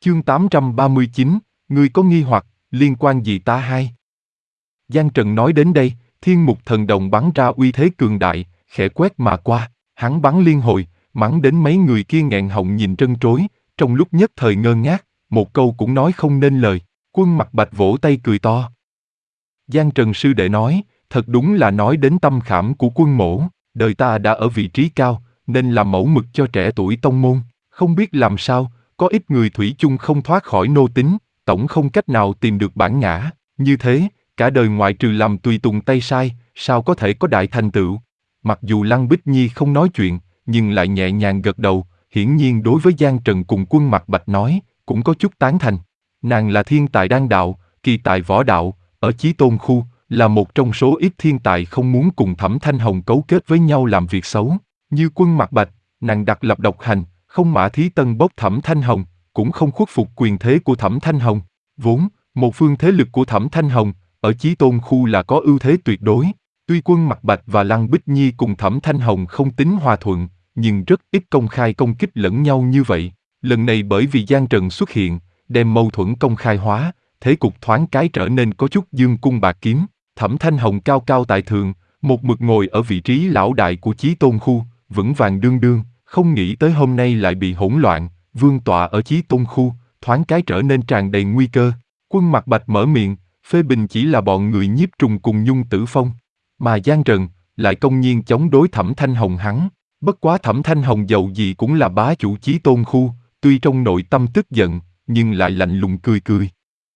Chương 839, ngươi có nghi hoặc, liên quan gì ta hay? Giang Trần nói đến đây, thiên mục thần đồng bắn ra uy thế cường đại, khẽ quét mà qua, hắn bắn liên hồi, mắng đến mấy người kia nghẹn họng nhìn trân trối, trong lúc nhất thời ngơ ngác, một câu cũng nói không nên lời. Quân Mặc Bạch vỗ tay cười to. Giang Trần sư đệ nói, thật đúng là nói đến tâm khảm của Quân mỗ, đời ta đã ở vị trí cao, nên làm mẫu mực cho trẻ tuổi tông môn, không biết làm sao, có ít người thủy chung không thoát khỏi nô tín, tổng không cách nào tìm được bản ngã, như thế, cả đời ngoại trừ làm tùy tùng tay sai, sao có thể có đại thành tựu. Mặc dù Lăng Bích Nhi không nói chuyện, nhưng lại nhẹ nhàng gật đầu, hiển nhiên đối với Giang Trần cùng Quân Mặc Bạch nói, cũng có chút tán thành. Nàng là thiên tài đan đạo, kỳ tài võ đạo, ở Chí Tôn khu, là một trong số ít thiên tài không muốn cùng Thẩm Thanh Hồng cấu kết với nhau làm việc xấu. Như Quân Mặc Bạch, nàng đặc lập độc hành, không mã thí tân bốc Thẩm Thanh Hồng, cũng không khuất phục quyền thế của Thẩm Thanh Hồng. Vốn, một phương thế lực của Thẩm Thanh Hồng, ở Chí Tôn khu là có ưu thế tuyệt đối. Tuy Quân Mặc Bạch và Lăng Bích Nhi cùng Thẩm Thanh Hồng không tính hòa thuận, nhưng rất ít công khai công kích lẫn nhau như vậy. Lần này bởi vì Giang Trần xuất hiện, đem mâu thuẫn công khai hóa, thế cục thoáng cái trở nên có chút dương cung bạc kiếm. Thẩm Thanh Hồng cao cao tại thượng, một mực ngồi ở vị trí lão đại của Chí Tôn khu, vững vàng đương đương, không nghĩ tới hôm nay lại bị hỗn loạn, vương tọa ở Chí Tôn khu, thoáng cái trở nên tràn đầy nguy cơ. Quân Mặc Bạch mở miệng, phê bình chỉ là bọn người Nhiếp Trùng cùng Nhung Tử Phong, mà Giang Trần lại công nhiên chống đối Thẩm Thanh Hồng hắn. Bất quá Thẩm Thanh Hồng dầu gì cũng là bá chủ Chí Tôn khu, tuy trong nội tâm tức giận, nhưng lại lạnh lùng cười cười.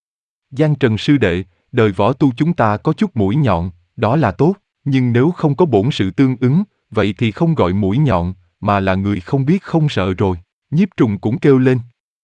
Giang Trần sư đệ, đời võ tu chúng ta có chút mũi nhọn, đó là tốt, nhưng nếu không có bổn sự tương ứng, vậy thì không gọi mũi nhọn, mà là người không biết không sợ rồi. Nhiếp Trùng cũng kêu lên.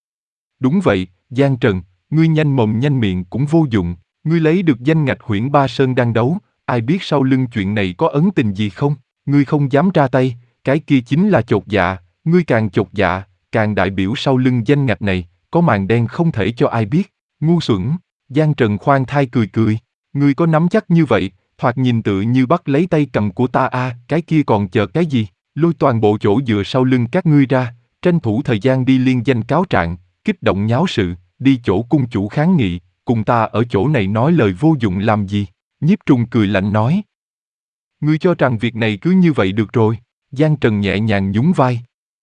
Đúng vậy, Giang Trần, ngươi nhanh mồm nhanh miệng cũng vô dụng, ngươi lấy được danh ngạch Huyễn Ba Sơn đang đấu, ai biết sau lưng chuyện này có ấn tình gì không, ngươi không dám ra tay, cái kia chính là chột dạ, ngươi càng chột dạ, càng đại biểu sau lưng danh ngạch này, có màn đen không thể cho ai biết, ngu xuẩn. Giang Trần khoan thai cười cười, ngươi có nắm chắc như vậy, thoạt nhìn tự như bắt lấy tay cầm của ta cái kia còn chờ cái gì, lôi toàn bộ chỗ dựa sau lưng các ngươi ra, tranh thủ thời gian đi liên danh cáo trạng, kích động nháo sự, đi chỗ cung chủ kháng nghị, cùng ta ở chỗ này nói lời vô dụng làm gì, Nhiếp Trùng cười lạnh nói. Ngươi cho rằng việc này cứ như vậy được rồi, Giang Trần nhẹ nhàng nhún vai.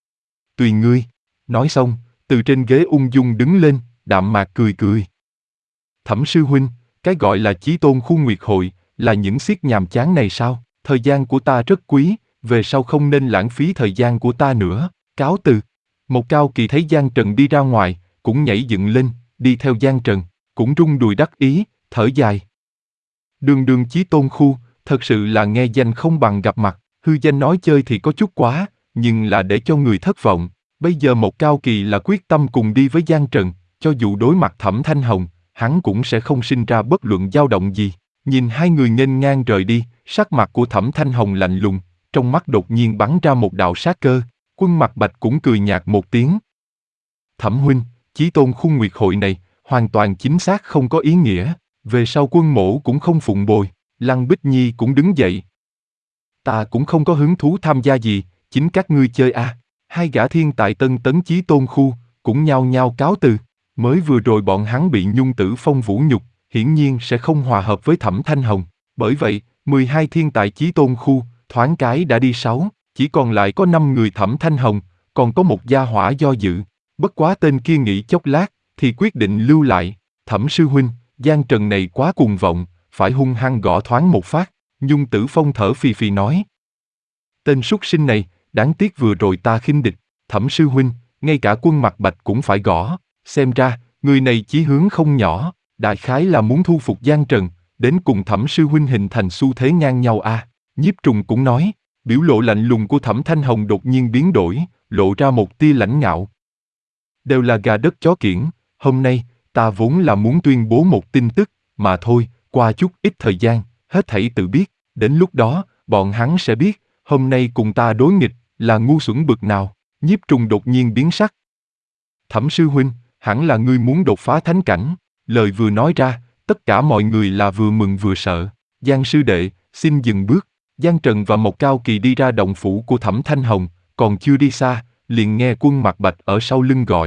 Tùy ngươi, nói xong, từ trên ghế ung dung đứng lên, đạm mạc cười cười. Thẩm sư huynh, cái gọi là Chí Tôn khu nguyệt hội, là những xiết nhàm chán này sao? Thời gian của ta rất quý, về sau không nên lãng phí thời gian của ta nữa, cáo từ. Một Cao Kỳ thấy Giang Trần đi ra ngoài, cũng nhảy dựng lên, đi theo Giang Trần, cũng rung đùi đắc ý, thở dài. Đường đường Chí Tôn khu, thật sự là nghe danh không bằng gặp mặt, hư danh nói chơi thì có chút quá, nhưng là để cho người thất vọng. Bây giờ Một Cao Kỳ là quyết tâm cùng đi với Giang Trần, cho dù đối mặt Thẩm Thanh Hồng, hắn cũng sẽ không sinh ra bất luận dao động gì. Nhìn hai người nghênh ngang rời đi, sắc mặt của Thẩm Thanh Hồng lạnh lùng, trong mắt đột nhiên bắn ra một đạo sát cơ. Quân Mặc Bạch cũng cười nhạt một tiếng. Thẩm huynh, Chí Tôn khu nguyệt hội này, hoàn toàn chính xác không có ý nghĩa, về sau Quân mỗ cũng không phụng bồi. Lăng Bích Nhi cũng đứng dậy. Ta cũng không có hứng thú tham gia gì, chính các ngươi chơi Hai gã thiên tài tân tấn Chí Tôn khu, cũng nhao nhao cáo từ. Mới vừa rồi bọn hắn bị Nhung Tử Phong vũ nhục, hiển nhiên sẽ không hòa hợp với Thẩm Thanh Hồng. Bởi vậy, 12 thiên tài Chí Tôn khu, thoáng cái đã đi 6, chỉ còn lại có 5 người Thẩm Thanh Hồng, còn có một gia hỏa do dự. Bất quá tên kia nghĩ chốc lát, thì quyết định lưu lại. Thẩm sư huynh, Giang Trần này quá cuồng vọng, phải hung hăng gõ thoáng một phát. Nhung Tử Phong thở phì phì nói. Tên súc sinh này, đáng tiếc vừa rồi ta khinh địch. Thẩm sư huynh, ngay cả Quân Mặc Bạch cũng phải gõ. Xem ra, người này chí hướng không nhỏ, đại khái là muốn thu phục Giang Trần, đến cùng Thẩm sư huynh hình thành xu thế ngang nhau Nhiếp Trùng cũng nói, biểu lộ lạnh lùng của Thẩm Thanh Hồng đột nhiên biến đổi, lộ ra một tia lãnh ngạo. Đều là gà đất chó kiểng, hôm nay, ta vốn là muốn tuyên bố một tin tức, mà thôi, qua chút ít thời gian, hết thảy tự biết, đến lúc đó, bọn hắn sẽ biết, hôm nay cùng ta đối nghịch, là ngu xuẩn bực nào. Nhiếp Trùng đột nhiên biến sắc. Thẩm sư huynh, hẳn là ngươi muốn đột phá thánh cảnh. Lời vừa nói ra, tất cả mọi người là vừa mừng vừa sợ. Giang sư đệ, xin dừng bước. Giang Trần và Một Cao Kỳ đi ra động phủ của Thẩm Thanh Hồng, còn chưa đi xa, liền nghe Quân Mặc Bạch ở sau lưng gọi.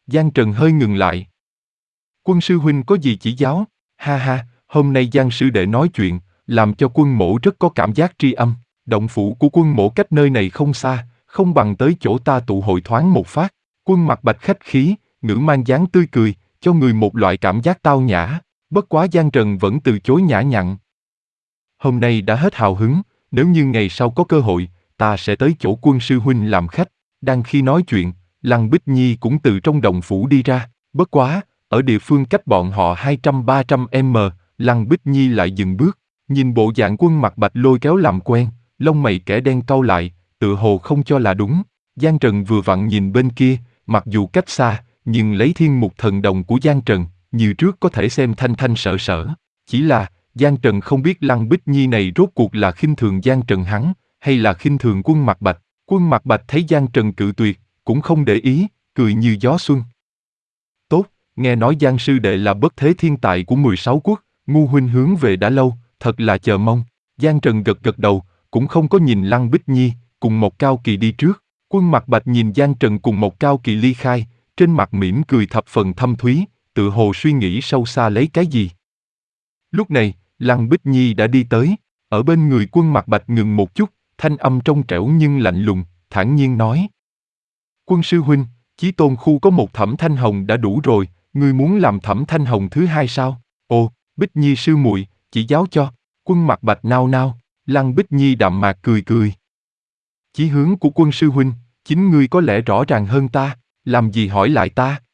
Giang Trần hơi ngừng lại. Quân sư huynh có gì chỉ giáo? Ha ha, hôm nay Giang sư đệ nói chuyện, làm cho quân mỗ rất có cảm giác tri âm. Động phủ của quân mỗ cách nơi này không xa, không bằng tới chỗ ta tụ hội thoáng một phát. Quân Mặc Bạch khách khí, ngữ mang dáng tươi cười, cho người một loại cảm giác tao nhã. Bất quá Giang Trần vẫn từ chối nhã nhặn. Hôm nay đã hết hào hứng, nếu như ngày sau có cơ hội, ta sẽ tới chỗ quân sư huynh làm khách. Đang khi nói chuyện, Lăng Bích Nhi cũng từ trong động phủ đi ra. Bất quá, ở địa phương cách bọn họ 200-300 m, Lăng Bích Nhi lại dừng bước. Nhìn bộ dạng Quân Mặc Bạch lôi kéo làm quen, lông mày kẻ đen cau lại, tựa hồ không cho là đúng. Giang Trần vừa vặn nhìn bên kia, mặc dù cách xa, nhưng lấy thiên mục thần đồng của Giang Trần, như trước có thể xem thanh thanh sở sở. Chỉ là, Giang Trần không biết Lăng Bích Nhi này rốt cuộc là khinh thường Giang Trần hắn, hay là khinh thường Quân Mặc Bạch. Quân Mặc Bạch thấy Giang Trần cự tuyệt, cũng không để ý, cười như gió xuân. Tốt, nghe nói Giang sư đệ là bất thế thiên tài của 16 quốc, ngu huynh hướng về đã lâu, thật là chờ mong. Giang Trần gật gật đầu, cũng không có nhìn Lăng Bích Nhi, cùng Mộc Cao Kỳ đi trước. Quân Mặc Bạch nhìn Giang Trần cùng Mộc Cao Kỳ ly khai, trên mặt mỉm cười thập phần thâm thúy, tự hồ suy nghĩ sâu xa lấy cái gì. Lúc này, Lăng Bích Nhi đã đi tới, ở bên người Quân Mặc Bạch ngừng một chút, thanh âm trong trẻo nhưng lạnh lùng, thản nhiên nói. Quân sư huynh, Chí Tôn khu có một Thẩm Thanh Hồng đã đủ rồi, ngươi muốn làm Thẩm Thanh Hồng thứ hai sao? Ồ, Bích Nhi sư muội, chỉ giáo cho. Quân Mặc Bạch nao nao, Lăng Bích Nhi đạm mạc cười cười. Chí hướng của quân sư huynh, chính ngươi có lẽ rõ ràng hơn ta, làm gì hỏi lại ta?